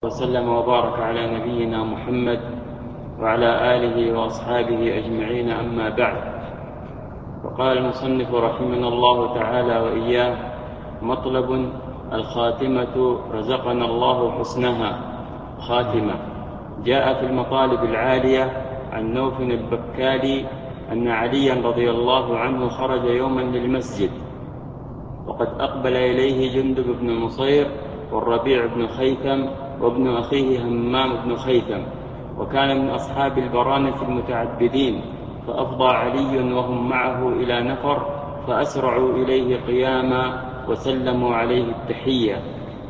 وسلم وبارك على نبينا محمد وعلى آله وأصحابه أجمعين، أما بعد. فقال المصنف رحمنا الله تعالى وإياه: مطلب الخاتمة رزقنا الله حسنها خاتمة. جاء في المطالب العالية عن نوف البكالي أن عليا رضي الله عنه خرج يوما للمسجد، وقد أقبل إليه جندب بن نصير والربيع بن خيثم وابن أخيه همام بن خيثم، وكان من أصحاب البرانة المتعبدين، فأفضى علي وهم معه إلى نفر، فأسرعوا إليه قياما وسلموا عليه التحية.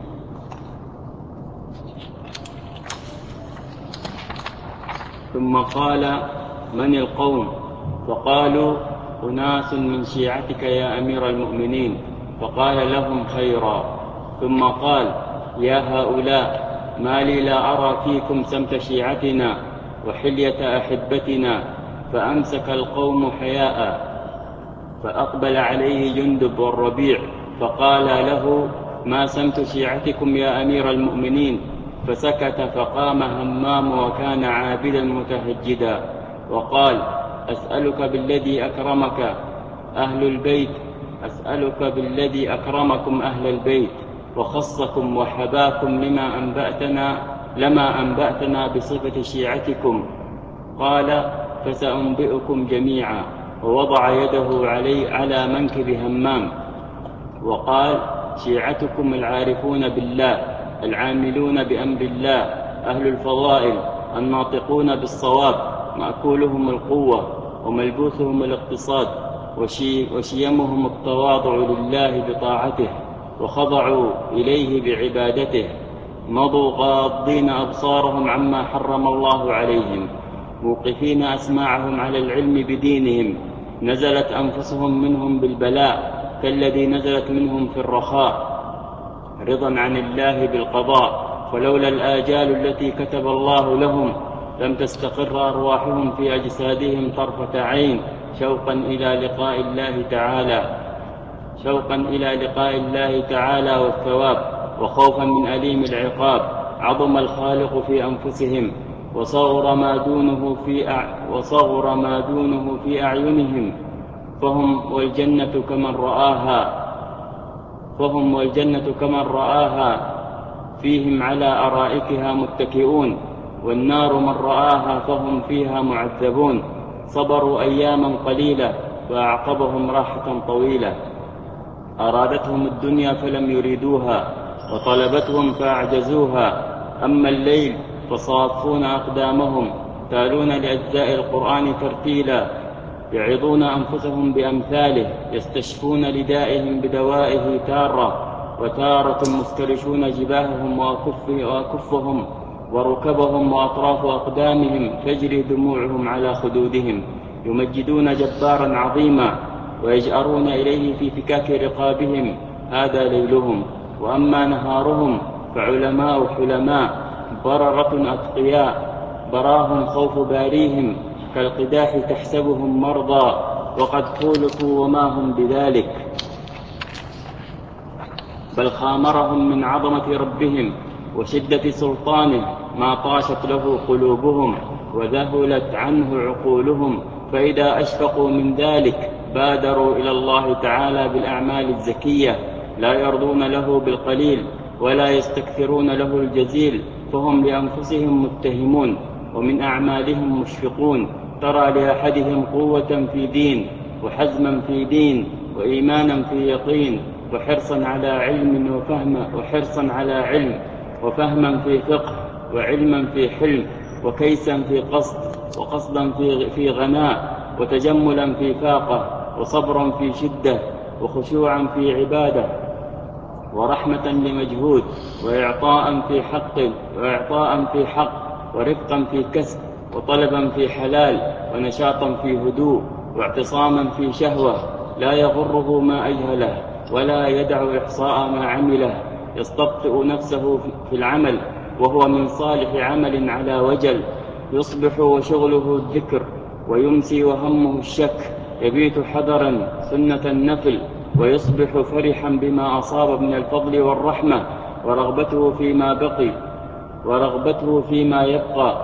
ثم قال: من القوم؟ فقالوا: أناس من شيعتك يا أمير المؤمنين. فقال لهم خيرا، ثم قال: يا هؤلاء، ما لي لا أرى فيكم سمت شيعتنا وحلية أحبتنا. فأمسك القوم حياء، فأقبل عليه جندب والربيع فقال له: ما سمت شيعتكم يا أمير المؤمنين؟ فسكت، فقام همام وكان عابدا متهجدا وقال: أسألك بالذي أكرمك أهل البيت، أسألك بالذي أكرمكم أهل البيت وخصكم وحباكم لما أنبأتنا بصفة شيعتكم. قال: فسأنبئكم جميعا. ووضع يده على منكب همام وقال: شيعتكم العارفون بالله، العاملون بأمر الله، أهل الفضائل، الناطقون بالصواب، مأكولهم القوة وملبوسهم الاقتصاد، وشيمهم التواضع لله بطاعته، وخضعوا إليه بعبادته، مضوا غاضين أبصارهم عما حرم الله عليهم، موقفين أسماعهم على العلم بدينهم، نزلت أنفسهم منهم بالبلاء كالذي نزلت منهم في الرخاء، رضا عن الله بالقضاء، فلولا الآجال التي كتب الله لهم لم تستقر أرواحهم في أجسادهم طرفة عين، شوقا إلى لقاء الله تعالى والثواب، وخوفا من أليم العقاب. عظم الخالق في أنفسهم، وصغر ما دونه في أعينهم، فهم والجنة كمن رآها فيهم على أرائكها متكئون، والنار من رآها فهم فيها معذبون. صبروا أياما قليلة فأعقبهم راحة طويلة، أرادتهم الدنيا فلم يريدوها، وطلبتهم فأعجزوها. أما الليل فصافون أقدامهم، تالون لأجزاء القرآن ترتيلا، يعظون أنفسهم بأمثاله، يستشفون لدائهم بدوائه تارة، وتارة مفترشون جباههم وأكفهم وركبهم وأطراف أقدامهم تجري دموعهم على خدودهم، يمجدون جبارا عظيما ويجأرون إليه في فكاك رقابهم. هذا ليلهم. وأما نهارهم فعلماء حلماء، بررة أتقياء، براهم خوف باريهم، كالقداح تحسبهم مرضى وقد خولفوا وما هم بذلك، بل خامرهم من عظمة ربهم وشدة سلطانه ما طاشت له قلوبهم وذهلت عنه عقولهم. فإذا أشفقوا من ذلك بادروا إلى الله تعالى بالأعمال الزكية، لا يرضون له بالقليل ولا يستكثرون له الجزيل، فهم لأنفسهم متهمون ومن أعمالهم مشفقون. ترى لأحدهم قوة في دين، وحزما في دين، وإيمانا في يقين، وحرصا على علم وفهما في فقه، وعلما في حلم، وكيسا في قصد، وقصدا في غناء، وتجملا في فاقة، وصبرا في شدة، وخشوعا في عبادة، ورحمة لمجهود، وإعطاء في حق، ورفقا في كسب، وطلبا في حلال، ونشاطا في هدوء، واعتصاما في شهوة، لا يغره ما أجهله ولا يدع إحصاء ما عمله، يستبطئ نفسه في العمل وهو من صالح عمل على وجل، يصبح وشغله الذكر، ويمسي وهمه الشك، يبيت حذرا سنة النفل، ويصبح فرحا بما أصاب من الفضل والرحمة، ورغبته فيما بقي، ورغبته فيما يبقى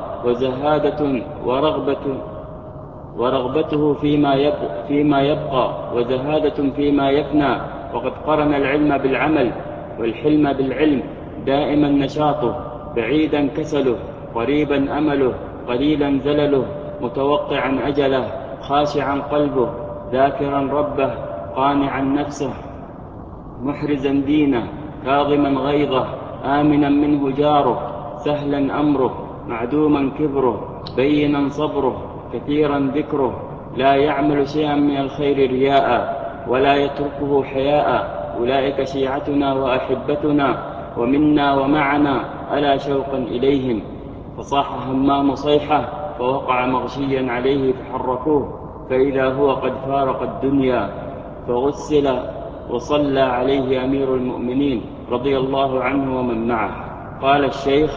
فيما يبقى وزهادة فيما يفنى. وقد قرن العلم بالعمل والحلم بالعلم، دائما نشاطه، بعيدا كسله، قريبا أمله، قليلا زلله، متوقعا أجله، خاشعا قلبه، ذاكرا ربه، قانعا نفسه، محرزا دينه، كاظما غيظه، آمنا منه جاره، سهلا أمره، معدوما كبره، بينا صبره، كثيرا ذكره، لا يعمل شيئا من الخير رياء ولا يتركه حياء. أولئك شيعتنا وأحبتنا ومنا ومعنا، ألا شوقا إليهم. فصاح همام صيحة فوقع مغشيا عليه فحركوه، فإذا هو قد فارق الدنيا، فغسل وصلى عليه أمير المؤمنين رضي الله عنه ومن معه. قال الشيخ: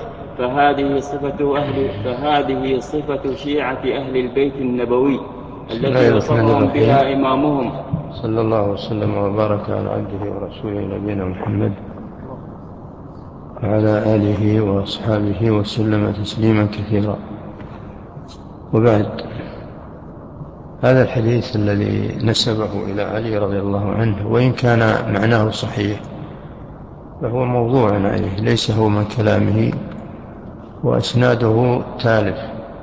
فهذه صفة شيعة أهل البيت النبوي التي وصفهم بها إمامهم. صلى الله وسلم وبارك على عبده ورسوله نبينا محمد وعلى آله وأصحابه وسلم تسليما كثيرا. وبعد، هذا الحديث الذي نسبه إلى علي رضي الله عنه، وإن كان معناه صحيح فهو موضوع عليه، ليس هو من كلامه، وأسناده تالف.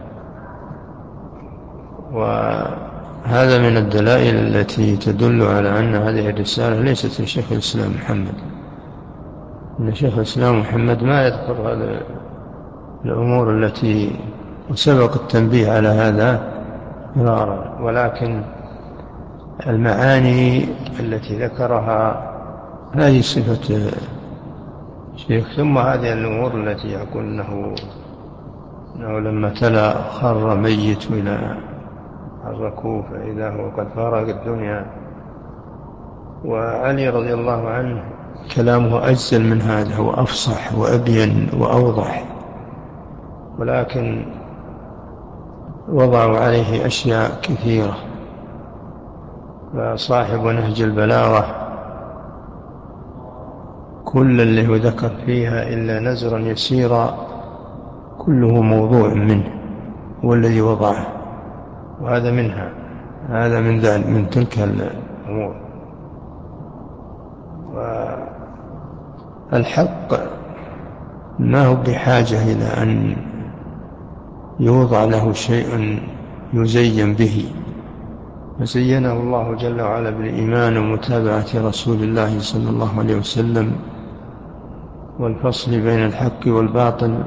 وهذا من الدلائل التي تدل على أن هذه الرسالة ليست لشيخ الإسلام محمد، أن شيخ الإسلام محمد ما يذكر هذه الأمور التي وسبق التنبيه على هذا مرارا، ولكن المعاني التي ذكرها هذه صفة الشيخ. ثم هذه الأمور التي يقول أنه لما تلا خر ميت إلى حركوه فإذا هو قد فارق الدنيا. وعلي رضي الله عنه كلامه أجزل من هذا وأفصح وأبين وأوضح، ولكن وضعوا عليه أشياء كثيرة. فصاحب نهج البلاغة كل اللي هو ذكر فيها إلا نزرا يسيرا كله موضوع منه والذي وضعه، وهذا منها، هذا من ذلك، من تلك الأمور. والحق ما هو بحاجة إلى أن يوضع له شيء يزين به، فزينه الله جل وعلا بالإيمان ومتابعة رسول الله صلى الله عليه وسلم والفصل بين الحق والباطل.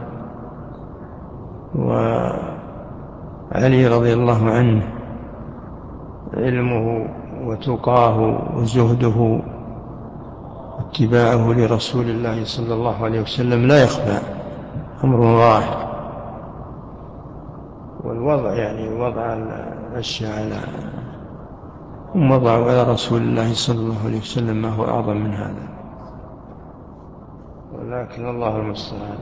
وعلي رضي الله عنه علمه وتقاه وزهده واتباعه لرسول الله صلى الله عليه وسلم لا يخفى، أمر ظاهر. والوضع يعني وضع الأشياء على وضعوا على رسول الله صلى الله عليه وسلم ما هو أعظم من هذا، ولكن الله المستعان.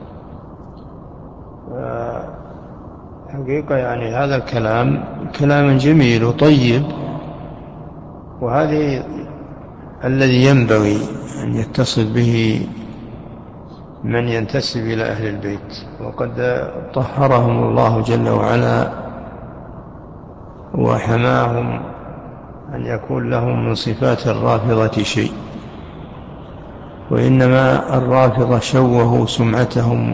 حقيقة يعني هذا الكلام كلام جميل وطيب، وهذه الذي ينبغي أن يتصل به من ينتسب إلى أهل البيت، وقد طهرهم الله جل وعلا وحماهم أن يكون لهم من صفات الرافضة شيء. وإنما الرافضة شوهوا سمعتهم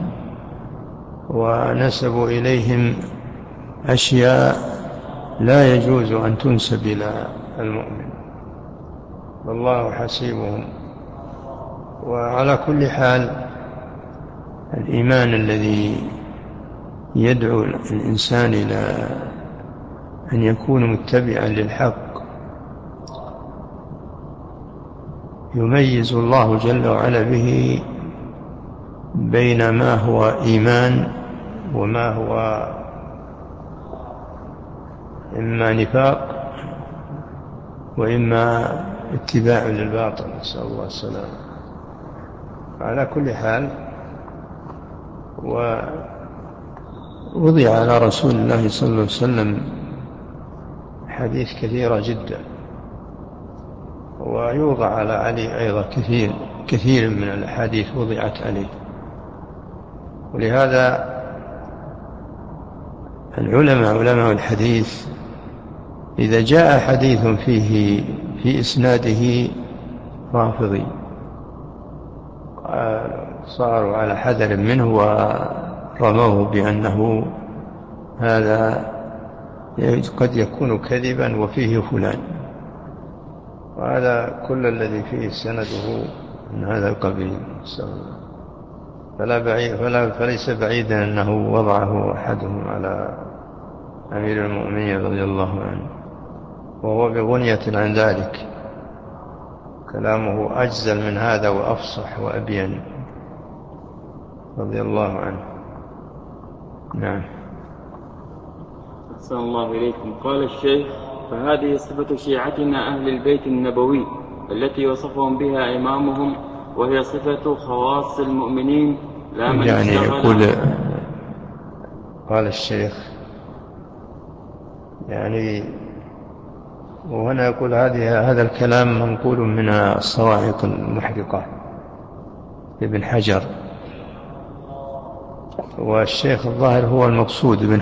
ونسبوا إليهم أشياء لا يجوز أن تنسب إلى المؤمن، والله حسيبهم. وعلى كل حال الإيمان الذي يدعو الإنسان إلى أن يكون متبعا للحق يميز الله جل وعلا به بين ما هو إيمان وما هو إما نفاق وإما اتباع للباطل، نسأل الله السلامة. على كل حال، ووضع على رسول الله صلى الله عليه وسلم حديث كثيرة جدا، ويوضع على علي أيضا كثير من الأحاديث وضعت عليه، ولهذا علماء الحديث إذا جاء حديث فيه في إسناده رافضي صاروا على حذر منه ورموه بأنه هذا قد يكون كذبا وفيه فلان، وهذا كل الذي فيه سنده من هذا القبيل. فليس بعيدا أنه وضعه أحدهم على أمير المؤمنين رضي الله عنه، وهو بغنية عن ذلك، كلامه أجزل من هذا وأفصح وأبين رضي الله عنه. نعم. أحسن الله إليكم. قال الشيخ: فهذه صفة شيعتنا أهل البيت النبوي التي وصفهم بها إمامهم، وهي صفة خواص المؤمنين لا من يعني اشتغل. قال الشيخ يعني، وهنا يقول هذا الكلام منقول من الصواعق المحرقة ابن حجر، والشيخ الظاهر هو المقصود ابن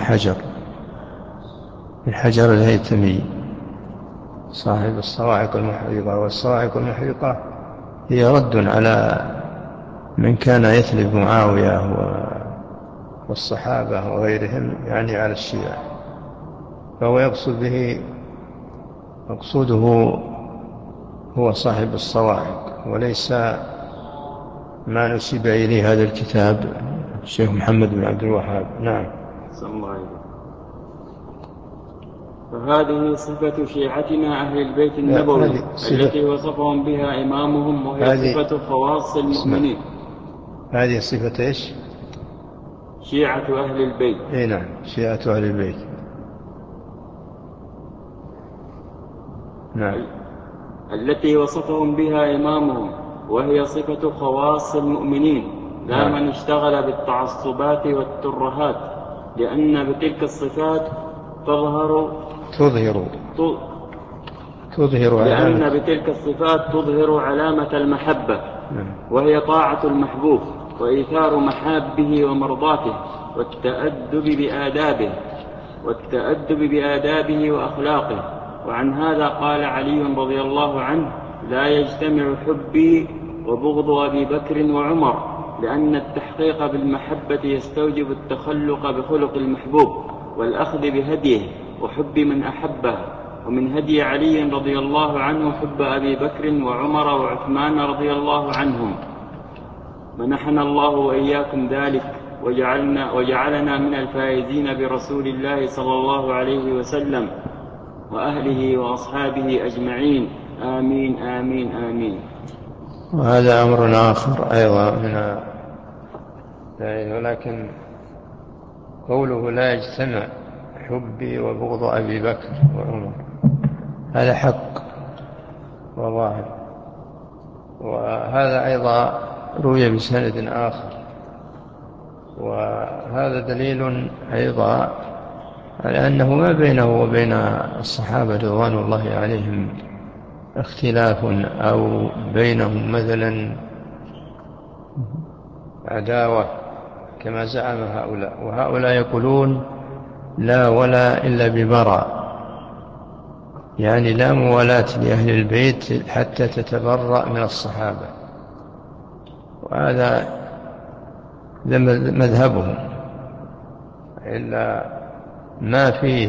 حجر الهيثمي صاحب الصواعق المحرقة. والصواعق المحرقة هي رد على من كان يثلب معاوية والصحابة وغيرهم، يعني على الشيعة، فهو يقصد به مقصوده هو صاحب الصواعق، وليس ما نسب إليه هذا الكتاب الشيخ محمد بن عبد الوهاب. نعم. فهذه صفة شيعتنا أهل البيت النبوي التي وصفهم بها إمامهم، وهي صفة خواص المؤمنين. هذه صفة إيش؟ شيعة أهل البيت. إيه نعم، شيعة أهل البيت. نعم. التي وصفهم بها إمامهم، وهي صفة خواص المؤمنين لا من اشتغل بالتعصبات والترهات، لأن بتلك الصفات تظهر علامة المحبة، وهي طاعة المحبوب وإيثار محابه ومرضاته والتأدب بآدابه وأخلاقه. وعن هذا قال علي رضي الله عنه: لا يجتمع حبي وبغض أبي بكر وعمر، لأن التحقيق بالمحبة يستوجب التخلق بخلق المحبوب والأخذ بهديه وحب من أحبه. ومن هدي علي رضي الله عنه حب أبي بكر وعمر وعثمان رضي الله عنهم. منحنا الله وإياكم ذلك وجعلنا من الفائزين برسول الله صلى الله عليه وسلم وأهله وأصحابه أجمعين، آمين آمين آمين. وهذا أمر آخر أيضا ولكن قوله لا يجتمع حبي وبغض أبي بكر وعمر هذا حق وظاهر، وهذا أيضا روي بسند آخر، وهذا دليل أيضا على أنه ما بينه وبين الصحابة رضوان الله عليهم اختلاف أو بينهم مثلا عداوة كما زعم هؤلاء. وهؤلاء يقولون لا ولا إلا ببراء، يعني لا موالاة لأهل البيت حتى تتبرأ من الصحابة، وهذا مذهبهم، إلا ما فيه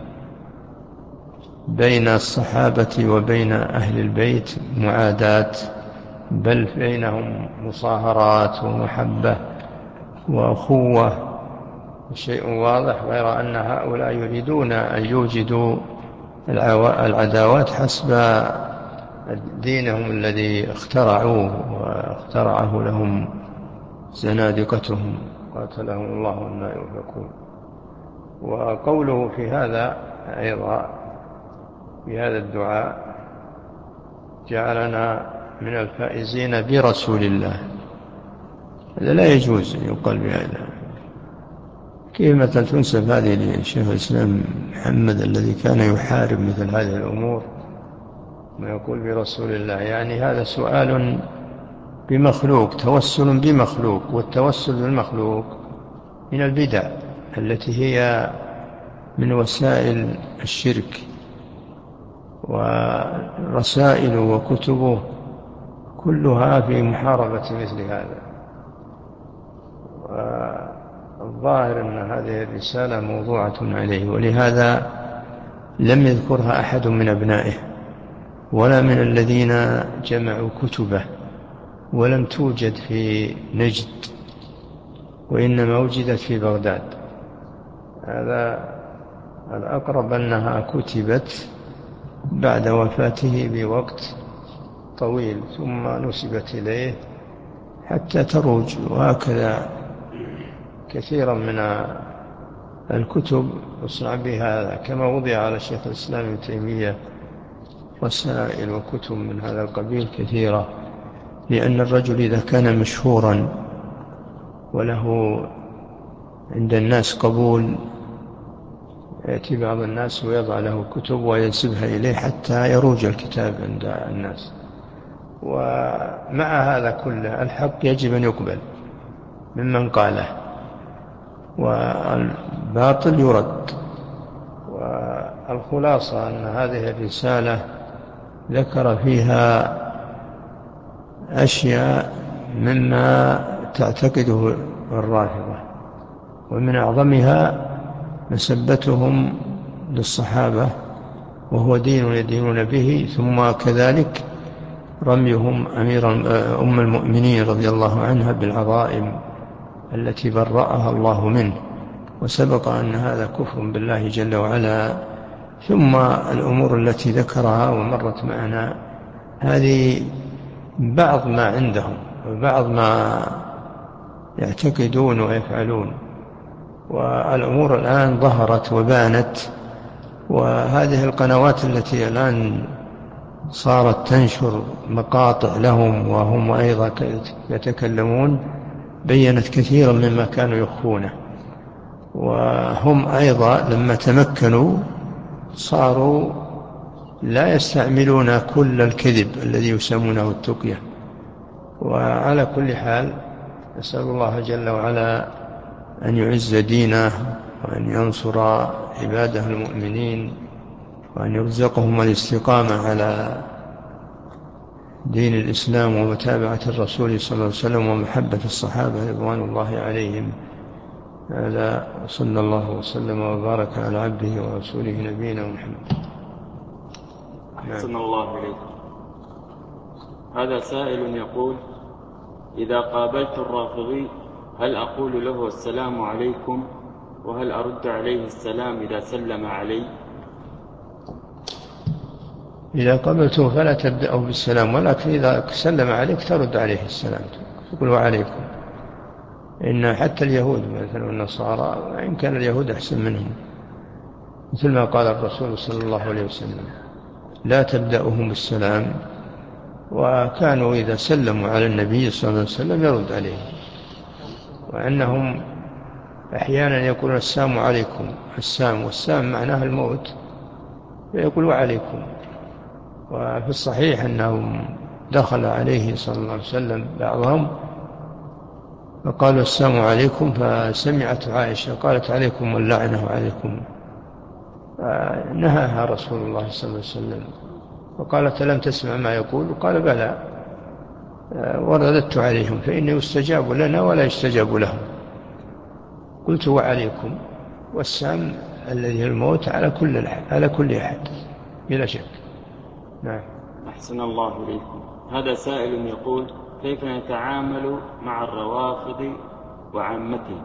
بين الصحابة وبين أهل البيت معاداة، بل بينهم مصاهرات ومحبة وأخوة، شيء واضح، غير أن هؤلاء يريدون أن يوجدوا العداوات حسب دينهم الذي اخترعوه واخترعه لهم زنادقتهم قاتلهم الله أن يؤفكون. وقوله في هذا أيضا في هذا الدعاء: جعلنا من الفائزين برسول الله، هذا لا يجوز أن يقال بهذا. كيف مثلا تنسب هذه لشيخ الإسلام محمد الذي كان يحارب مثل هذه الأمور ما يقول برسول الله؟ يعني هذا سؤال بمخلوق، توسل بمخلوق، والتوسل بالمخلوق من البدع التي هي من وسائل الشرك، ورسائل وكتبه كلها في محاربة مثل هذا. والظاهر أن هذه الرسالة موضوعة عليه، ولهذا لم يذكرها أحد من أبنائه ولا من الذين جمعوا كتبه، ولم توجد في نجد، وإنما وجدت في بغداد. هذا الأقرب أنها كتبت بعد وفاته بوقت طويل ثم نسبت إليه حتى تروج. وهكذا كثيرا من الكتب يصنع بها، كما وضع على شيخ الإسلام ابن تيمية رسائل وكتب من هذا القبيل كثيرة. لأن الرجل إذا كان مشهورا وله عند الناس قبول، يأتي بعض الناس ويضع له كتب وينسبها إليه حتى يروج الكتاب عند الناس. ومع هذا كله الحق يجب أن يقبل ممن قاله، والباطل يرد. والخلاصة أن هذه الرسالة ذكر فيها أشياء مما تعتقده الرافضة، ومن أعظمها مسبتهم للصحابة وهو دين يدينون به، ثم كذلك رميهم أم المؤمنين رضي الله عنها بالعظائم التي برأها الله منه، وسبق أن هذا كفر بالله جل وعلا. ثم الأمور التي ذكرها ومرت معنا هذه بعض ما عندهم وبعض ما يعتقدون ويفعلون، والأمور الآن ظهرت وبانت. وهذه القنوات التي الآن صارت تنشر مقاطع لهم وهم أيضا يتكلمون بيّنت كثيرا مما كانوا يخفونه. وهم أيضا لما تمكنوا صاروا لا يستعملون كل الكذب الذي يسمونه التقية. وعلى كل حال نسأل الله جل وعلا أن يعز دينه، وأن ينصر عباده المؤمنين، وأن يرزقهم الاستقامة على دين الإسلام ومتابعة الرسول صلى الله عليه وسلم ومحبة الصحابة رضوان الله عليهم. هذا صلى الله وسلم وبارك على عبده ورسوله نبينا محمد. أحسن الله إليكم. هذا سائل يقول: إذا قابلت الرافضي هل أقول له السلام عليكم، وهل أرد عليه السلام إذا سلم علي؟ إذا قابلته فلا تبدأه بالسلام، ولكن إذا سلم عليك ترد عليه السلام، تقول وعليكم. إن حتى اليهود مثل النصارى، وإن كان اليهود أحسن منهم، مثل ما قال الرسول صلى الله عليه وسلم: لا تبدأهم بالسلام. وكانوا إذا سلموا على النبي صلى الله عليه وسلم يرد عليهم، وأنهم أحيانا يقولون السلام عليكم، والسام معناها الموت، فيقول وعليكم. وفي الصحيح أنهم دخل عليه صلى الله عليه وسلم بعضهم فقالوا السلام عليكم، فسمعت عائشة قالت عليكم واللعنة عليكم، نهاها رسول الله صلى الله عليه وسلم وقالت لم تسمع ما يقول؟ قال بلى، ورددت عليهم فإنه يستجاب لنا ولا يستجاب لهم. قلت وعليكم، والسام الذي هو الموت على كل أحد بلا شك. نعم. أحسن الله إليكم. هذا سائل يقول: كيف نتعامل مع الروافض وعامتهم؟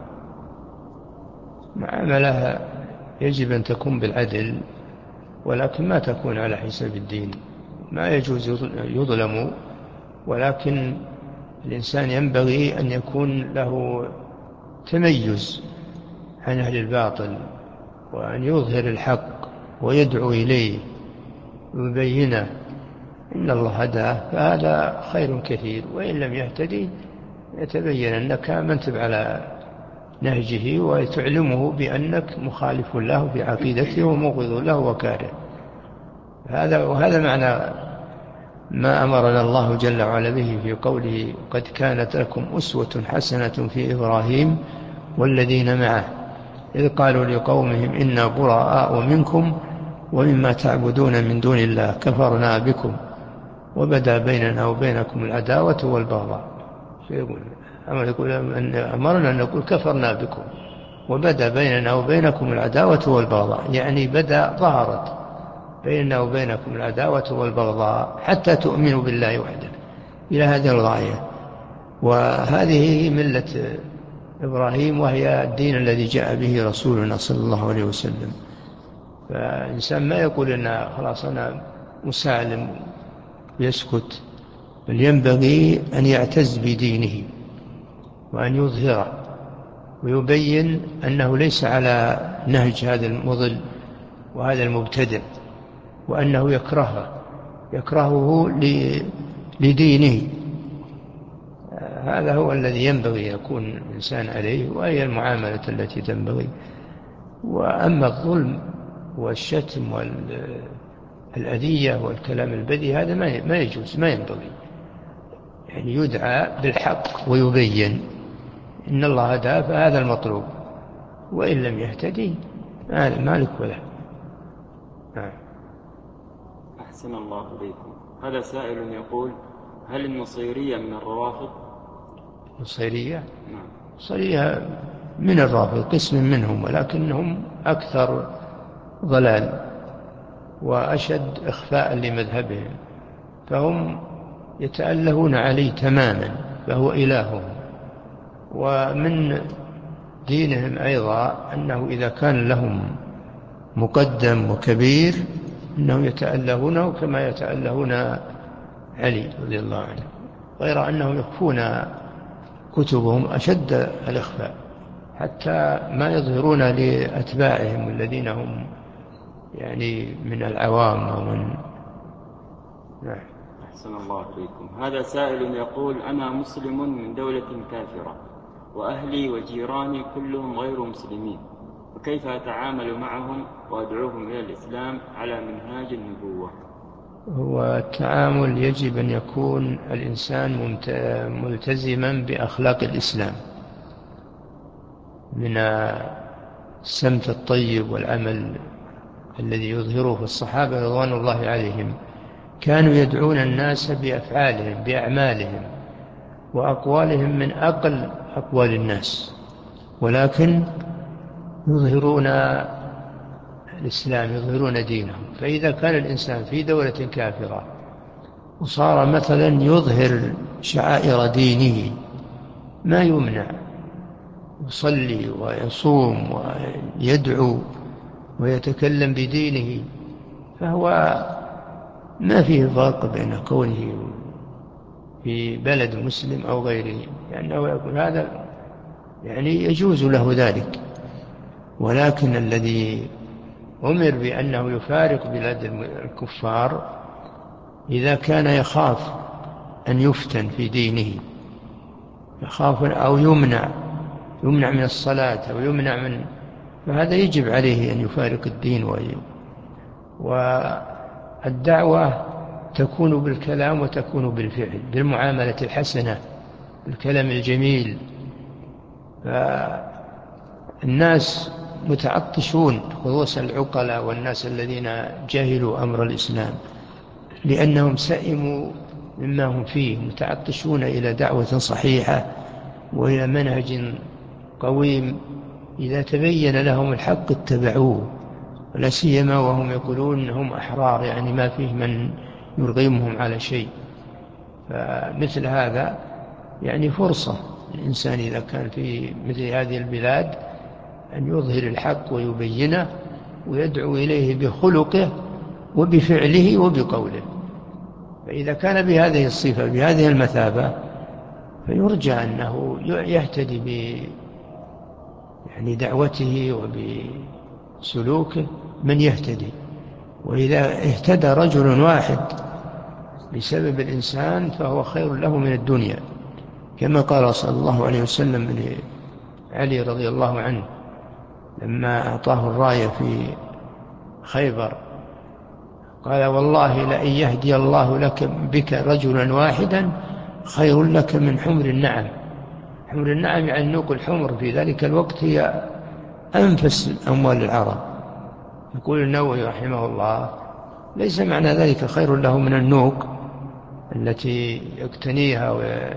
معاملها يجب أن تكون بالعدل، ولكن ما تكون على حساب الدين. ما يجوز يظلم، ولكن الإنسان ينبغي أن يكون له تميز عن أهل الباطل، وأن يظهر الحق ويدعو إليه ويبينه. إن الله هداه فهذا خير كثير، وإن لم يهتدي يتبين أنك منتب على نهجه، وتعلمه بأنك مخالف له في عقيدته ومغض له وكاره. وهذا معنى ما أمرنا الله جل وعلا به في قوله: قد كانت لكم أسوة حسنة في إبراهيم والذين معه إذ قالوا لقومهم إنا براء منكم ومما تعبدون من دون الله كفرنا بكم وبدا بيننا وبينكم العداوة والبغضاء. أمرنا أن نقول كفرنا بكم وبدا بيننا وبينكم العداوة والبغضاء، يعني بدا ظهرت بيننا وبينكم العداوة والبغضاء حتى تؤمنوا بالله وحده، إلى هذه الغاية. وهذه هي ملة إبراهيم، وهي الدين الذي جاء به رسولنا صلى الله عليه وسلم. فإنسان ما يقول إن خلاص أنا مسالم ويسكت، بل ينبغي أن يعتز بدينه وأن يظهره ويبين أنه ليس على نهج هذا المضل وهذا المبتدع، وأنه يكرهه لدينه. هذا هو الذي ينبغي يكون الإنسان عليه، وهي المعاملة التي تنبغي. وأما الظلم والشتم والأذية والكلام البذيء هذا ما يجوز، ما ينبغي. يعني يدعى بالحق ويبين إن الله هداه فهذا المطلوب، وإن لم يهتدي هذا مالك وله. أحسن الله إليكم. هذا سائل يقول: هل النصيرية من الروافض؟ النصيرية؟ نعم. النصيرية من الرافض، قسم منهم، ولكنهم أكثر ضلال وأشد إخفاء لمذهبهم، فهم يتألهون عليه تماما، فهو إلههم. ومن دينهم أيضا أنه إذا كان لهم مقدم وكبير أنهم يتألهونه كما يتألهون علي رضي الله عنه، غير أنهم يخفون كتبهم أشد الإخفاء، حتى ما يظهرون لأتباعهم الذين هم يعني من العوام أو من. نعم. أحسن الله إليكم. هذا سائل يقول: أنا مسلم من دولة كافرة، وأهلي وجيراني كلهم غير مسلمين، وكيف أتعامل معهم وأدعوهم إلى الإسلام على منهاج النبوة؟ هو التعامل يجب أن يكون الإنسان ملتزما بأخلاق الإسلام، من السمت الطيب والعمل الذي يظهره الصحابة رضوان الله عليهم. كانوا يدعون الناس بأفعالهم بأعمالهم وأقوالهم من أقل أقوال الناس، ولكن يظهرون الإسلام، يظهرون دينهم. فإذا كان الإنسان في دولة كافرة وصار مثلا يظهر شعائر دينه ما يمنع، يصلي ويصوم ويدعو ويتكلم بدينه، فهو ما فيه فرق بين كونه في بلد مسلم أو غيره، لأنه يقول هذا يعني يجوز له ذلك. ولكن الذي أمر بأنه يفارق بلاد الكفار إذا كان يخاف أن يفتن في دينه، يخاف أو يمنع من الصلاة أو يمنع من، فهذا يجب عليه أن يفارق الدين. والدعوة تكون بالكلام وتكون بالفعل، بالمعاملة الحسنة، بالكلام الجميل. فالناس متعطشون، خصوصا العقلاء والناس الذين جهلوا أمر الإسلام، لأنهم سئموا مما هم فيه، متعطشون إلى دعوة صحيحة وإلى منهج قويم. إذا تبين لهم الحق اتبعوه، ولا سيما وهم يقولون هم أحرار، يعني ما فيه من يرغمهم على شيء. فمثل هذا يعني فرصة الإنسان إذا كان في مثل هذه البلاد أن يظهر الحق ويبينه ويدعو إليه بخلقه وبفعله وبقوله. فإذا كان بهذه الصفة بهذه المثابة فيرجى أنه يهتدي يعني دعوته وبسلوكه من يهتدي. وإذا اهتدى رجل واحد بسبب الإنسان فهو خير له من الدنيا، كما قال صلى الله عليه وسلم لعلي رضي الله عنه لما أعطاه الراية في خيبر، قال: والله لئن يهدي الله لك بك رجلا واحدا خير لك من حمر النعم. حمر النعم يعني النوق الحمر في ذلك الوقت هي أنفس أموال العرب. يقول النووي رحمه الله: ليس معنى ذلك خير له من النوق التي يقتنيها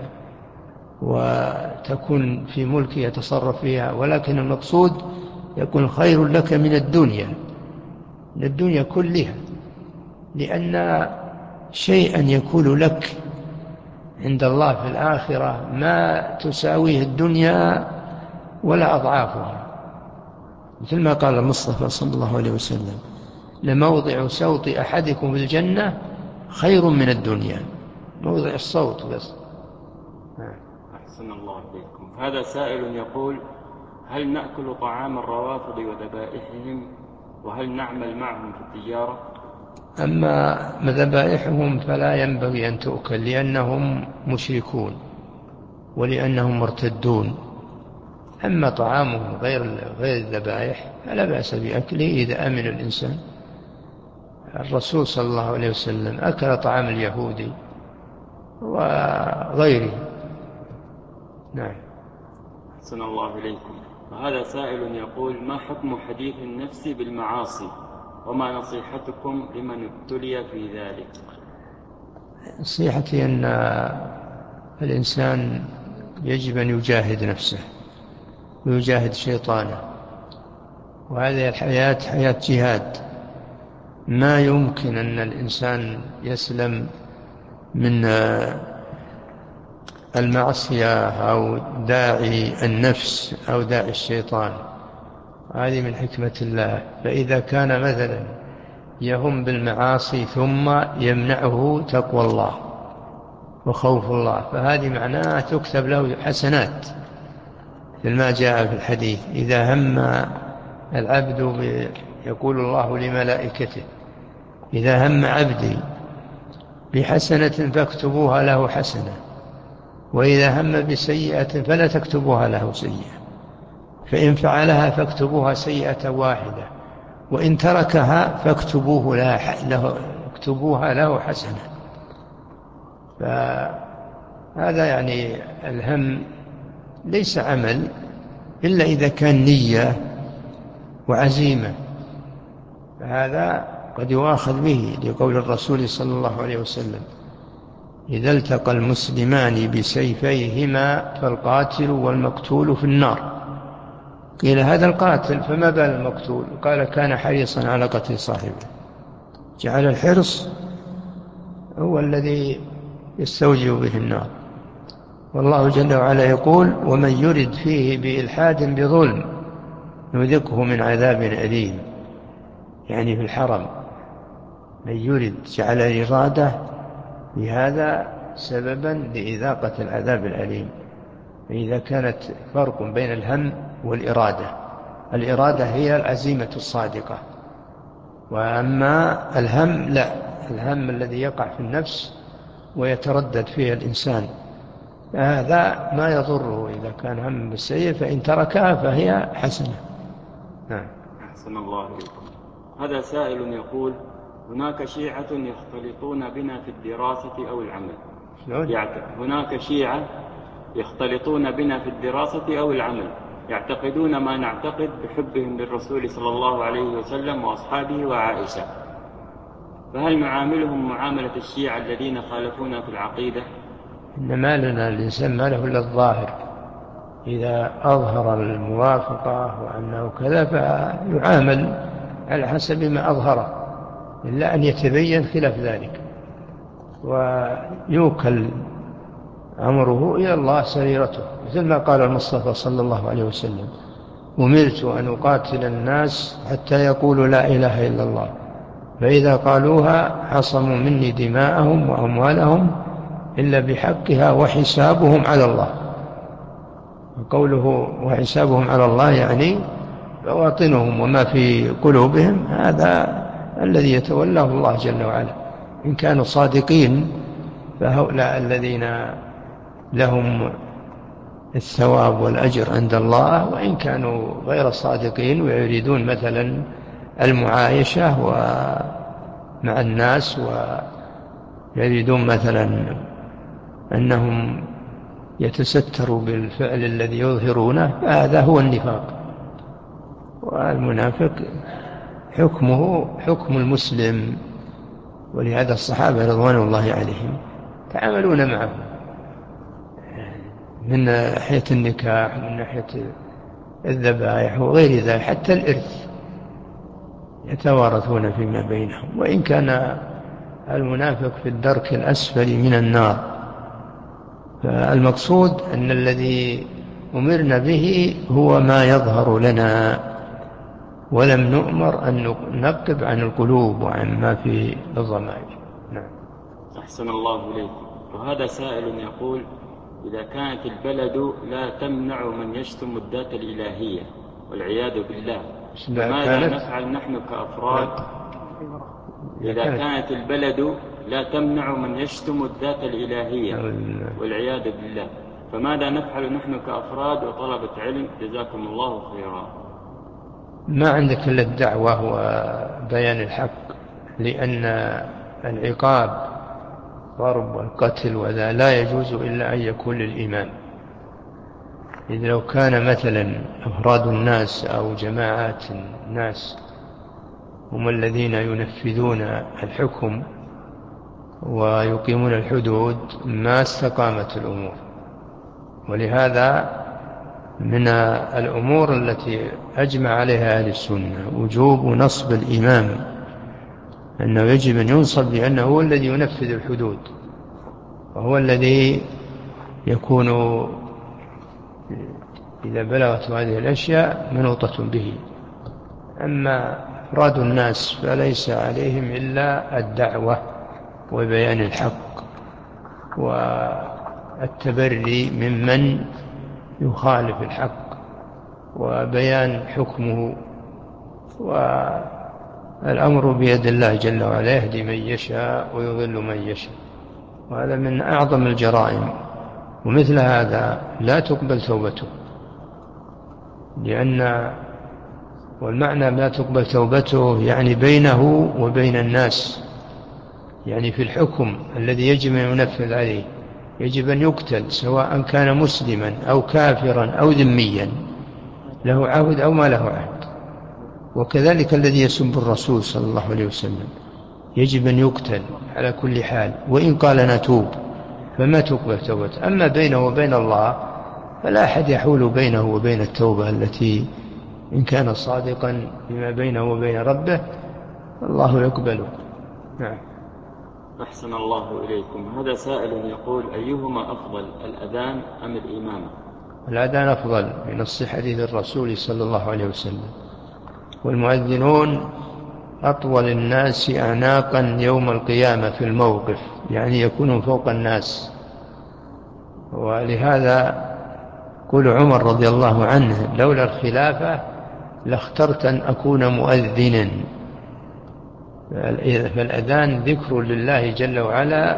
وتكون في ملكه يتصرف فيها، ولكن المقصود يكون خير لك من الدنيا كلها، لأن شيئا يكون لك عند الله في الآخرة ما تساويه الدنيا ولا أضعافها. مثل ما قال المصطفى صلى الله عليه وسلم: لموضع صوت أحدكم في الجنة خير من الدنيا. موضع الصوت بس. أحسن الله إليكم. هذا سائل يقول: هل نأكل طعام الروافض وذبائحهم، وهل نعمل معهم في التجارة؟ أما ذبائحهم فلا ينبغي أن تؤكل، لأنهم مشركون ولأنهم مرتدون. أما طعامهم غير الذبائح فلا بأس بأكله إذا أمن الإنسان. الرسول صلى الله عليه وسلم أكل طعام اليهودي وغيره. نعم. أحسن الله إليكم. وهذا سائل يقول: ما حكم حديث النفس بالمعاصي، وما نصيحتكم لمن ابتلي في ذلك؟ نصيحتي أن الإنسان يجب أن يجاهد نفسه ويجاهد شيطانه، وهذه الحياة حياة جهاد. ما يمكن أن الإنسان يسلم من المعصية أو داعي النفس أو داعي الشيطان. هذه من حكمة الله. فإذا كان مثلا يهم بالمعاصي ثم يمنعه تقوى الله وخوف الله، فهذه معناها تكتب له حسنات، مثل ما جاء في الحديث: إذا هم العبد يقول الله لملائكته: إذا هم عبدي بحسنة فاكتبوها له حسنة، وإذا هم بسيئة فلا تكتبوها له سيئة، فإن فعلها فاكتبوها سيئة واحدة، وإن تركها فاكتبوها له حسنة. فهذا يعني الهم ليس عمل إلا إذا كان نية وعزيمة، فهذا قد يؤاخذ به، لقول الرسول صلى الله عليه وسلم: إذا التقى المسلمان بسيفيهما فالقاتل والمقتول في النار. قيل: هذا القاتل، فما بال المقتول؟ قال: كان حريصا على قتل صاحبه. جعل الحرص هو الذي يستوجب به النار. والله جل وعلا يقول: ومن يرد فيه بإلحاد بظلم نذقه من عذاب أليم. يعني في الحرم من يرد، جعل الإرادة بهذا سببا لإذاقة العذاب الأليم. فإذا كانت فرق بين الهم والإرادة، الإرادة هي العزيمة الصادقة، وأما الهم لا، الهم الذي يقع في النفس ويتردد فيه الإنسان، هذا ما يضره. إذا كان هم بالسيء فإن تركها فهي حسنة. نعم. أحسن الله إليكم. هذا سائل يقول: هناك شيعة يختلطون بنا في الدراسة أو العمل. هناك شيعة يختلطون بنا في الدراسة أو العمل، يعتقدون ما نعتقد بحبهم للرسول صلى الله عليه وسلم وأصحابه وعائشة، فهل نعاملهم معاملة الشيعة الذين خالفونا في العقيدة؟ إنما لنا الإنسان ما له إلا الظاهر، إذا أظهر الموافقة وأنه كذا فيعامل على حسب ما أظهره، إلا أن يتبين خلاف ذلك، ويوكل أمره إلى الله سريرته، مثل ما قال المصطفى صلى الله عليه وسلم: أمرت أن أقاتل الناس حتى يقولوا لا إله إلا الله، فإذا قالوها عصموا مني دماءهم وأموالهم إلا بحقها وحسابهم على الله. وقوله وحسابهم على الله يعني بواطنهم وما في قلوبهم، هذا الذي يتولاه الله جل وعلا. إن كانوا صادقين فهؤلاء الذين لهم الثواب والأجر عند الله، وإن كانوا غير صادقين ويريدون مثلا المعايشة مع الناس، ويريدون مثلا أنهم يتستر بالفعل الذي يظهرونه، هذا هو النفاق. والمنافق حكمه حكم المسلم، ولهذا الصحابة رضوان الله عليهم تعاملون معه من ناحية النكاح ومن ناحية الذبائح وغير ذلك، حتى الإرث يتوارثون فيما بينهم، وإن كان المنافق في الدرك الأسفل من النار. فالمقصود أن الذي أمرنا به هو ما يظهر لنا، ولم نؤمر أن ننقب عن القلوب وعن ما في الضمائر. نعم. أحسن الله إليكم. وهذا سائل يقول: إذا كانت البلد لا تمنع من يشتم الذات الإلهية والعياذ بالله، فماذا نفعل نحن كأفراد؟ إذا كانت البلد لا تمنع من يشتم الذات الإلهية والعياذ بالله، فماذا نفعل نحن كأفراد وطلبة علم؟ جزاكم الله خيرا. ما عندك إلا الدعوة وبيان الحق، لأن العقاب ضرب والقتل وذا لا يجوز إلا أن يكون للإمام. إذ لو كان مثلا أفراد الناس أو جماعات الناس هم الذين ينفذون الحكم ويقيمون الحدود ما استقامت الأمور. ولهذا من الأمور التي أجمع عليها أهل السنة وجوب نصب الإمام، أنه يجب أن ينصب، لأنه هو الذي ينفذ الحدود وهو الذي يكون إذا بلغت هذه الأشياء منوطة به. أما أفراد الناس فليس عليهم إلا الدعوة وبيان الحق والتبري ممن يخالف الحق وبيان حكمه، والأمر بيد الله جل وعلا، يهدي من يشاء ويضل من يشاء، وهذا من أعظم الجرائم. ومثل هذا لا تقبل توبته، والمعنى لا تقبل توبته يعني بينه وبين الناس، يعني في الحكم الذي يجب أن ينفذ عليه يجب أن يقتل، سواء كان مسلما أو كافرا أو ذميا، له عهد أو ما له عهد. وكذلك الذي يسب الرسول صلى الله عليه وسلم يجب أن يقتل على كل حال، وإن قال نتوب فما تقبل توبته. أما بينه وبين الله فلا أحد يحول بينه وبين التوبة التي إن كان صادقا فيما بينه وبين ربه الله يقبله. نعم. أحسن الله إليكم. هذا سائل يقول: أيهما أفضل، الأذان أم الإمامة؟ الأذان أفضل بنص حديث الرسول صلى الله عليه وسلم: والمؤذنون أطول الناس أعناقا يوم القيامة في الموقف، يعني يكونون فوق الناس. ولهذا قول عمر رضي الله عنه: لولا الخلافة لاخترت أن أكون مؤذنا. فالأذان ذكر لله جل وعلا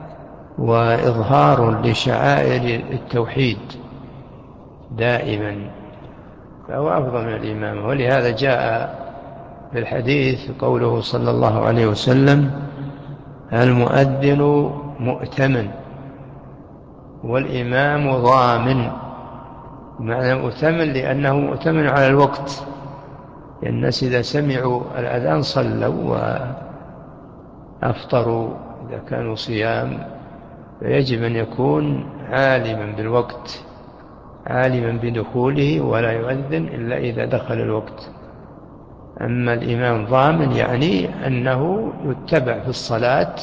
وإظهار لشعائر التوحيد دائما، فهو أفضل من الإمامة. ولهذا جاء في الحديث قوله صلى الله عليه وسلم: المؤذن مؤتمن والإمام ضامن. معنى مؤتمن لأنه مؤتمن على الوقت، لأن الناس إذا سمعوا الأذان صلوا وأفطروا إذا كانوا صيام، فيجب أن يكون عالما بالوقت، عالما بدخوله، ولا يؤذن إلا إذا دخل الوقت. أما الإمام ضامن يعني أنه يتبع في الصلاة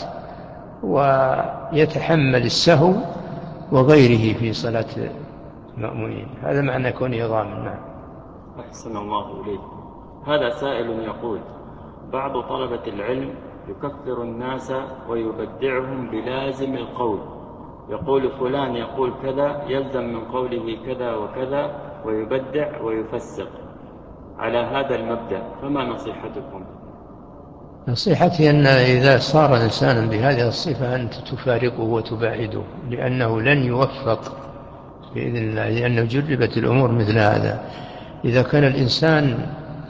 ويتحمل السهو وغيره في صلاة المأمومين، هذا معنى كونه ضامن. نعم. أحسن الله إليكم. هذا سائل يقول: بعض طلبة العلم يكفر الناس ويبدعهم بلازم القول، يقول فلان يقول كذا يلزم من قوله كذا وكذا، ويبدع ويفسق على هذا المبدأ، فما نصيحتكم؟ نصيحتي أن إذا صار إنسانا بهذه الصفة أنت تفارقه وتباعده، لأنه لن يوفق بإذن الله، لأنه جربت الأمور مثل هذا. إذا كان الإنسان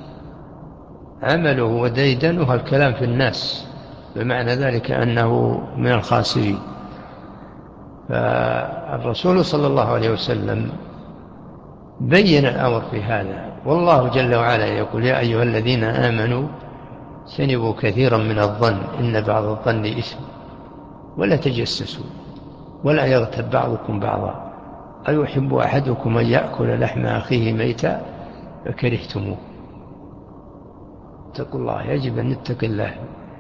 عمله وديدنه الكلام في الناس، بمعنى ذلك أنه من الخاسرين. فالرسول صلى الله عليه وسلم بين الأمر في هذا، والله جل وعلا يقول: يا أيها الذين آمنوا اجتنبوا كثيرا من الظن إن بعض الظن إثم ولا تجسسوا ولا يغتب بعضكم بعضا أيحب أحدكم أن يأكل لحم أخيه ميتا فكرهتموه. اتقوا الله، يجب أن نتقي الله.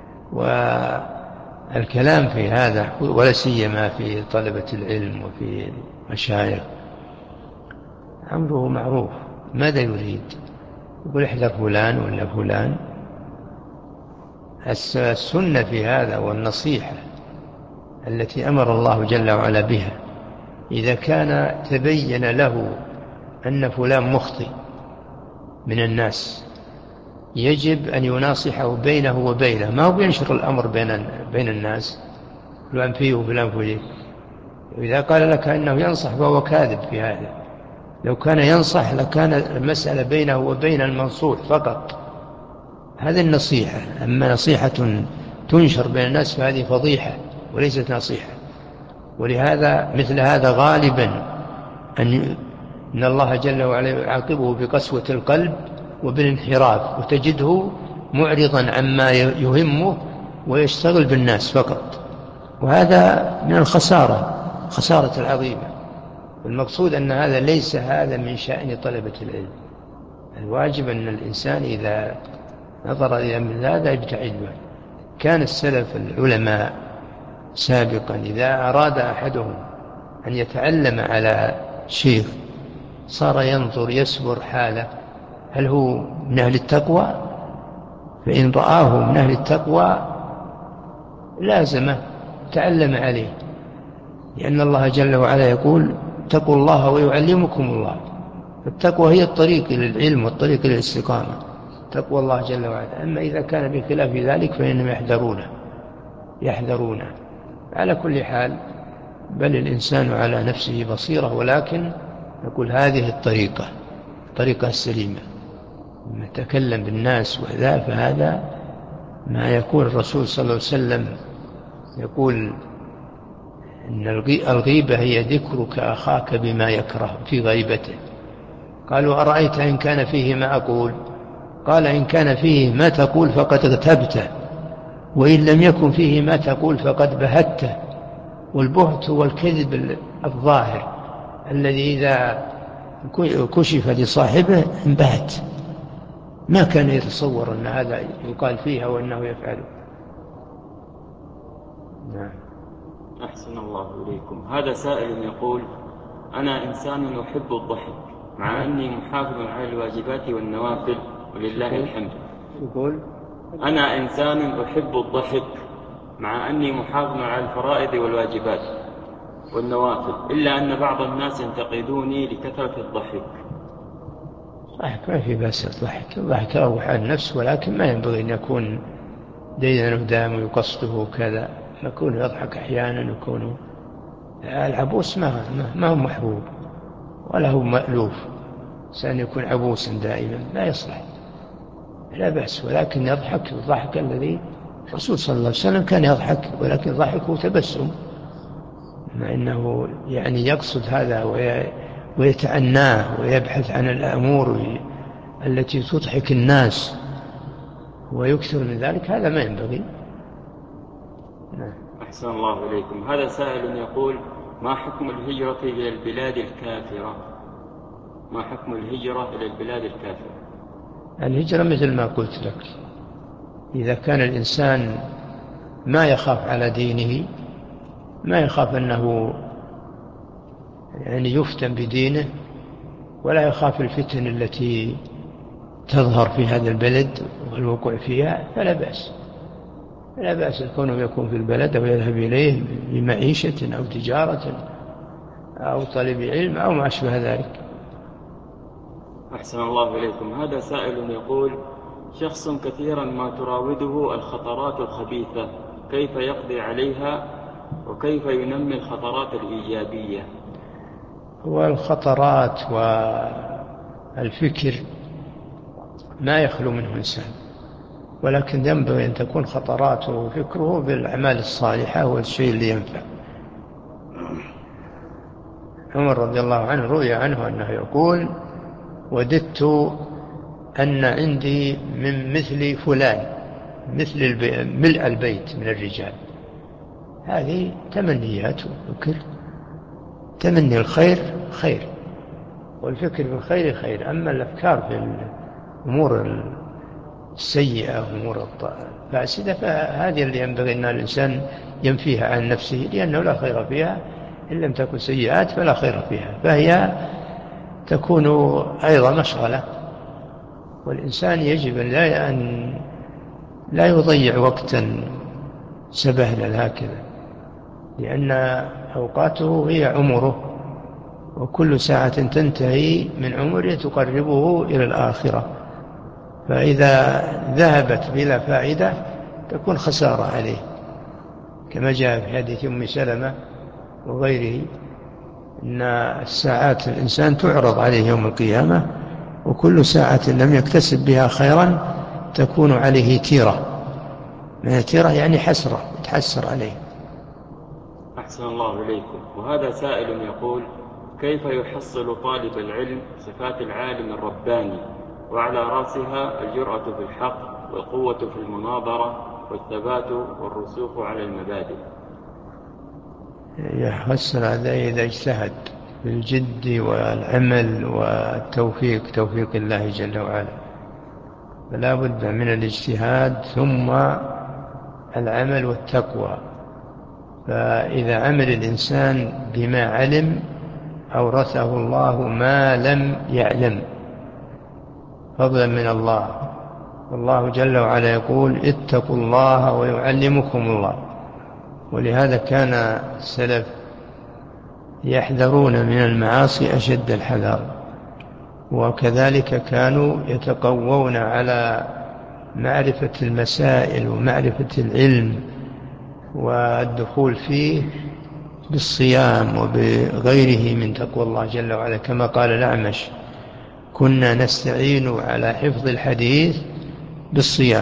والكلام في هذا ولا سيما في طلبة العلم وفي المشايخ أمره معروف. ماذا يريد؟ يقول: احذر فلان ولا فلان. السنة في هذا والنصيحة التي أمر الله جل وعلا بها، إذا كان تبين له أن فلان مخطئ من الناس يجب أن يناصحه بينه وبينه، ما هو ينشر الأمر بين الناس فلان فيه وفلان فيه. إذا قال لك أنه ينصح فهو كاذب في هذا. لو كان ينصح لكان المسألة بينه وبين المنصوح فقط، هذه النصيحة. أما نصيحة تنشر بين الناس فهذه فضيحة وليست نصيحة. ولهذا مثل هذا غالبا أن الله جل وعلا يعاقبه بقسوة القلب وبالانحراف، وتجده معرضا عما يهمه ويشتغل بالناس فقط، وهذا من خسارة العظيمة. المقصود أن هذا ليس هذا من شأن طلبة العلم. الواجب أن الإنسان إذا نظر إلى من هذا يبتعد عنه. كان السلف العلماء سابقا إذا أراد أحدهم أن يتعلم على شيخ صار ينظر يسبر حاله هل هو من أهل التقوى، فإن رآه من أهل التقوى لازمه تعلم عليه، لأن الله جل وعلا يقول: اتقوا الله ويعلمكم الله. التقوى هي الطريق إلى العلم والطريق إلى الاستقامة، تقوى الله جل وعلا. أما إذا كان بخلاف ذلك فإنهم يحذرونه. على كل حال، بل الإنسان على نفسه بصيرة، ولكن نقول هذه الطريقة السليمة. لما تكلم بالناس وذا فهذا ما يقول الرسول صلى الله عليه وسلم، يقول إن الغيبة هي ذكرك أخاك بما يكره في غيبته. قالوا: أرأيت إن كان فيه ما أقول؟ قال: إن كان فيه ما تقول فقد اغتبته، وإن لم يكن فيه ما تقول فقد بهته. والبهت هو الكذب الظاهر الذي إذا كشف لصاحبه انبهت، ما كان يتصور أن هذا يقال فيها وأنه يفعله. نعم. أحسن الله إليكم. هذا سائل يقول: أنا إنسان أحب الضحك مع أني محافظ على الواجبات والنوافل ولله الحمد. يقول: أنا إنسان أحب الضحك مع أني محافظ على الفرائض والواجبات والنوافل، إلا أن بعض الناس ينتقدوني لكثرة الضحك. صحيح، ما في بأس الضحك أروح عن النفس، ولكن ما ينبغي أن يكون دينا ودام ويقصده كذا. يكون يضحك أحيانا، يكون العبوس ما هو محبوب ولا هو مألوف. إنسان يكون عبوسا دائما لا يصلح، لا بأس، ولكن يضحك الضحك الذي الرسول صلى الله عليه وسلم كان يضحك، ولكن ضحكه تبسم، مع أنه يعني يقصد هذا ويتعناه ويبحث عن الأمور التي تضحك الناس ويكثر من ذلك، هذا ما ينبغي. أحسن الله إليكم. هذا سائل يقول: ما حكم الهجرة إلى البلاد الكافرة؟ ما حكم الهجرة إلى البلاد الكافرة؟ الهجرة مثل ما قلت لك، إذا كان الإنسان ما يخاف على دينه، ما يخاف أنه يعني يفتن بدينه، ولا يخاف الفتن التي تظهر في هذا البلد والوقوع فيها، فلا بأس. لا بأس كونه يكون في البلد أو يذهب إليه لمعيشة أو تجارة أو طلب علم أو ما أشبه ذلك. أحسن الله إليكم. هذا سائل يقول: شخص كثيرا ما تراوده الخطرات الخبيثة، كيف يقضي عليها وكيف ينمي الخطرات الإيجابية؟ والخطرات والفكر ما يخلو منه إنسان، ولكن ينبغي أن تكون خطراته وفكره بالأعمال الصالحة والشيء اللي ينفع. عمر رضي الله عنه روي عنه أنه يقول: وددت أن عندي من مثل فلان، مثل ملء البيت من الرجال. هذه تمنيات وفكر. تمني الخير خير، والفكر في الخير خير. أما الأفكار في الأمور السيئة وأمور الفاسدة فهذه اللي ينبغي أن الإنسان ينفيها عن نفسه، لأنه لا خير فيها إن لم تكن سيئات فلا خير فيها، فهي تكون أيضا مشغلة. والإنسان يجب أن لا يضيع وقتا سبهلا هكذا، لأن أوقاته هي عمره، وكل ساعة تنتهي من عمره تقربه إلى الآخرة، فإذا ذهبت بلا فائدة تكون خسارة عليه، كما جاء في حديث أم سلمة وغيره إن الساعات الإنسان تعرض عليه يوم القيامة، وكل ساعة لم يكتسب بها خيرا تكون عليه تيرة. من تيرة يعني حسرة، يتحسر عليه. أحسن الله إليكم. وهذا سائل يقول: كيف يحصل طالب العلم صفات العالم الرباني، وعلى رأسها الجرأة في الحق والقوة في المناظرة والثبات والرسوخ على المبادئ؟ يحصل هذا إذا اجتهد بالجد والعمل والتوفيق، توفيق الله جل وعلا، فلا بد من الاجتهاد ثم العمل والتقوى. فإذا عمل الإنسان بما علم أورثه الله ما لم يعلم فضلا من الله. والله جل وعلا يقول: اتقوا الله ويعلمكم الله. ولهذا كان السلف يحذرون من المعاصي أشد الحذر، وكذلك كانوا يتقوون على معرفة المسائل ومعرفة العلم والدخول فيه بالصيام وبغيره من تقوى الله جل وعلا، كما قال الأعمش: كنا نستعين على حفظ الحديث بالصيام.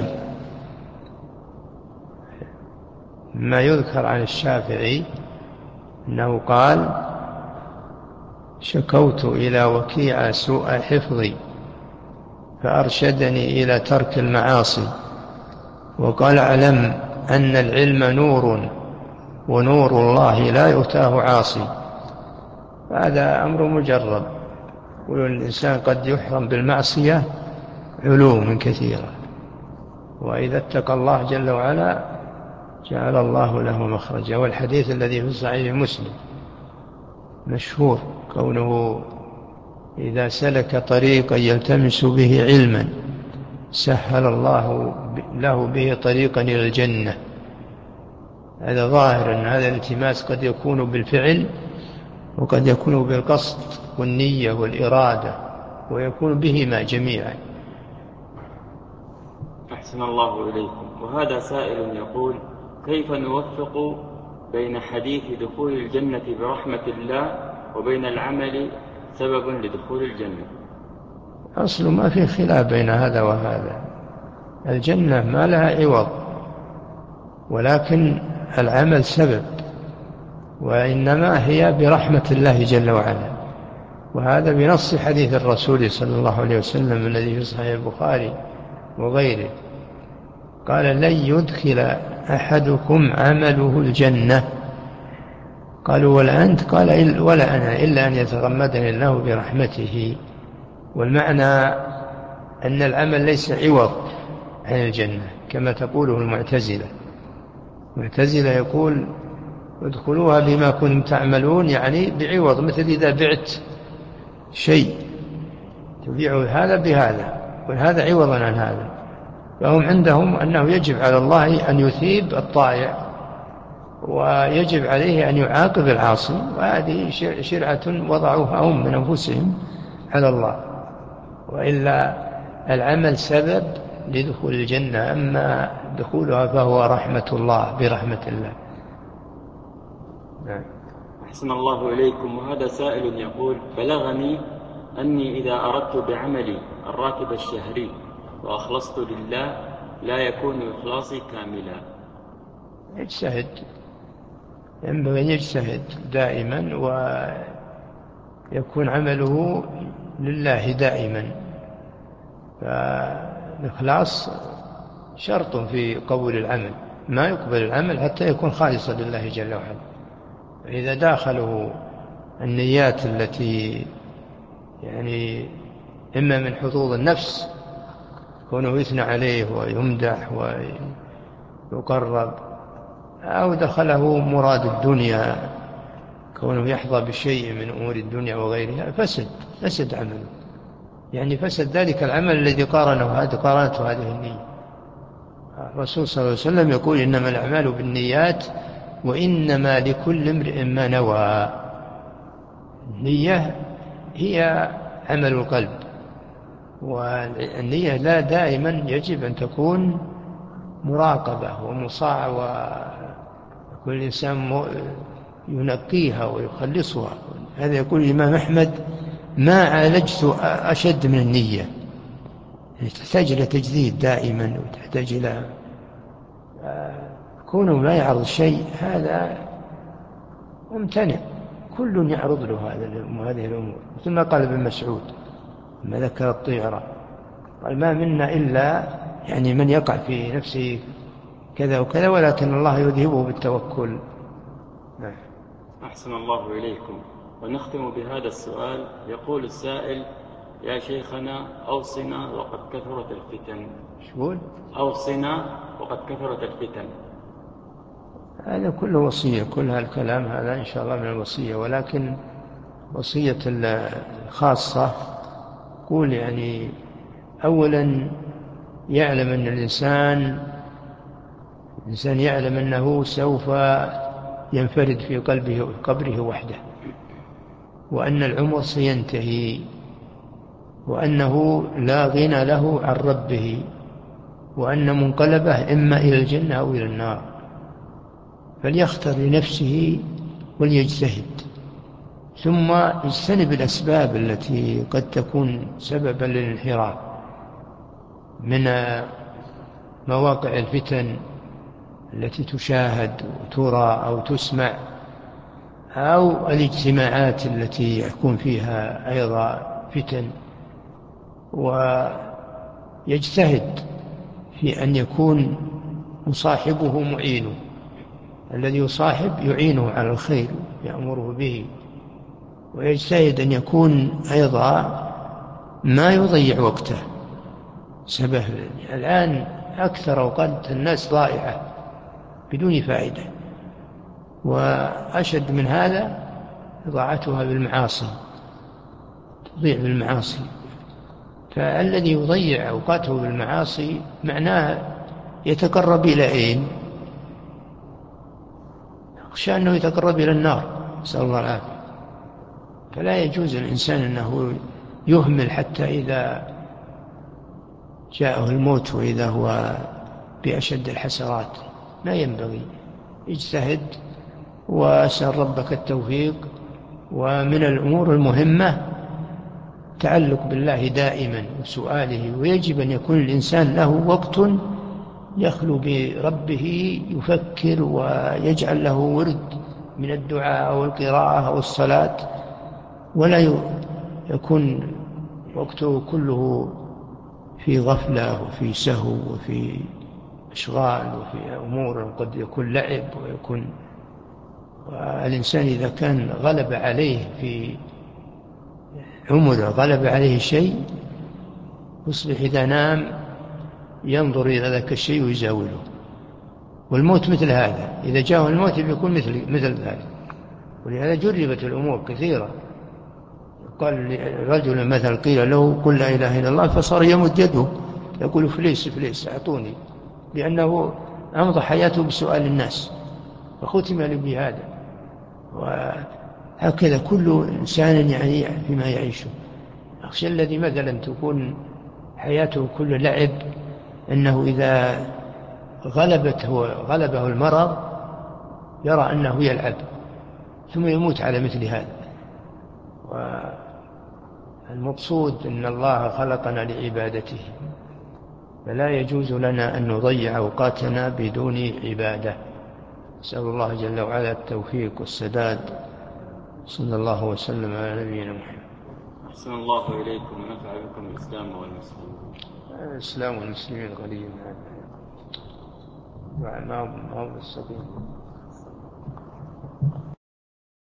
ما يذكر عن الشافعي أنه قال: شكوت إلى وكيع سوء حفظي فأرشدني إلى ترك المعاصي، وقال: اعلم أن العلم نور ونور الله لا يؤتاه عاصي. هذا أمر مجرب، والإنسان قد يحرم بالمعصية علوم كثيرة، وإذا اتقى الله جل وعلا جعل الله له مخرجا. والحديث الذي في صحيح مسلم مشهور كونه: إذا سلك طريقا يلتمس به علما سهل الله له به طريقا إلى الجنة. هذا ظاهر أن هذا الالتماس قد يكون بالفعل وقد يكون بالقصد والنية والإرادة، ويكون بهما جميعا. أحسن الله إليكم. وهذا سائل يقول: كيف نوفق بين حديث دخول الجنة برحمة الله وبين العمل سبب لدخول الجنة؟ أصل ما في خلاف بين هذا وهذا، الجنة ما لها عوض، ولكن العمل سبب، وإنما هي برحمة الله جل وعلا. وهذا بنص حديث الرسول صلى الله عليه وسلم الذي في صحيح البخاري وغيره، قال: لن يدخل أحدكم عمله الجنة. قالوا: ولا أنت؟ قال: ولا أنا، إلا أن يتغمدني الله برحمته. والمعنى أن العمل ليس عوض عن الجنة كما تقوله المعتزلة. المعتزلة يقول: ادخلوها بما كنتم تعملون، يعني بعوض، مثل إذا بعت شيء تبيع هذا بهذا وهذا عوضا عن هذا، فهم عندهم أنه يجب على الله أن يثيب الطائع ويجب عليه أن يعاقب العاصي، وهذه شرعة وضعوها هم من أنفسهم على الله. وإلا العمل سبب لدخول الجنة، أما دخولها فهو رحمة الله، برحمة الله. نعم. أحسن الله إليكم. وهذا سائل يقول: بلغني أني إذا أردت بعملي الراتب الشهري وأخلصت لله لا يكون إخلاصي كاملا. يجتهد، ينبغي أن يجتهد دائما يكون عمله لله دائما. فالإخلاص شرط في قبول العمل، ما يقبل العمل حتى يكون خالصا لله جل وعلا. فإذا داخله النيات التي يعني إما من حظوظ النفس كونه يثنى عليه ويمدح ويقرب، أو دخله مراد الدنيا كونه يحظى بشيء من أمور الدنيا وغيرها، فسد عمله، يعني فسد ذلك العمل الذي قارنته هذه النية. الرسول صلى الله عليه وسلم يقول إنما الأعمال بالنيات وإنما لكل امرئ ما نوى. النية هي عمل القلب، والنية لا دائما يجب أن تكون مراقبة ومصاعة، وكل إنسان ينقيها ويخلصها. هذا يقول الإمام أحمد: ما عالجت أشد من النية. تحتاج إلى تجديد دائما، وتحتاج إلى كونه لا يعرض شيء، هذا ممتنع. كل يعرض له هذه الأمور، مثل ما قال ابن مسعود ما ذكر الطيرة، قال: ما منا إلا يعني من يقع في نفسه كذا وكذا، ولكن الله يذهبه بالتوكل. أحسن الله إليكم. ونختم بهذا السؤال. يقول السائل: يا شيخنا أوصنا وقد كثرت الفتن. شقول؟ أوصنا وقد كثرت الفتن. هذا كله وصية، كل هالكلام هذا إن شاء الله من الوصية، ولكن وصية الخاصة قول يعني أولا يعلم أن الإنسان يعلم أنه سوف ينفرد في قبره وحده، وأن العمر سينتهي، وأنه لا غنى له عن ربه، وأن منقلبه إما إلى الجنة أو إلى النار. فليختر لنفسه وليجتهد، ثم يجتنب الأسباب التي قد تكون سببا للانحراف من مواقع الفتن التي تشاهد وترى أو تسمع، أو الاجتماعات التي يكون فيها أيضا فتن. ويجتهد في أن يكون مصاحبه معينه، الذي يصاحب يعينه على الخير يأمره به. ويجتهد أن يكون أيضا ما يضيع وقته. سبب الآن أكثر أوقات الناس ضائعة بدون فائدة، وأشد من هذا إضاعتها بالمعاصي، تضيع بالمعاصي. فالذي يضيع أوقاته بالمعاصي معناه يتقرب إلى أين؟ أخشى أنه يتقرب إلى النار، نسأل الله العافية. فلا يجوز الإنسان أنه يهمل حتى إذا جاءه الموت وإذا هو بأشد الحسرات. لا ينبغي. اجتهد وأسأل ربك التوفيق. ومن الأمور المهمة تعلق بالله دائما وسؤاله، ويجب أن يكون الإنسان له وقت يخلو بربه يفكر ويجعل له ورد من الدعاء أو القراءة أو الصلاة، ولا يكون وقته كله في غفلة وفي سهو وفي إشغال وفي أمور قد يكون لعب ويكون. والإنسان إذا كان غلب عليه في عمره غلب عليه شيء، يصبح إذا نام ينظر إلى ذاك الشيء ويزاوله. والموت مثل هذا، إذا جاءه الموت بيكون مثل ذلك. ولهذا جربت الأمور كثيرة. قال رجل مثل قيل له: قل لا إله إلا الله، فصار يمد يده يقول: فليس فليس أعطوني، لأنه أمضى حياته بسؤال الناس، فختم له بهذا. وهكذا كل إنسان يعني فيما يعيشه. أخشى الذي مثلا تكون حياته كل لعب، أنه إذا غلبه المرض يرى أنه يلعب، ثم يموت على مثل هذا. والمقصود أن الله خلقنا لعبادته، فلا يجوز لنا أن نضيع أوقاتنا بدون عبادة. نسأل الله جل وعلا التوفيق والسداد. صلى الله وسلم على نبينا محمد. أحسن الله إليكم ونفع بكم الإسلام والمسلمين. الإسلام والمسلمين قليل، ما هو بالسبيل.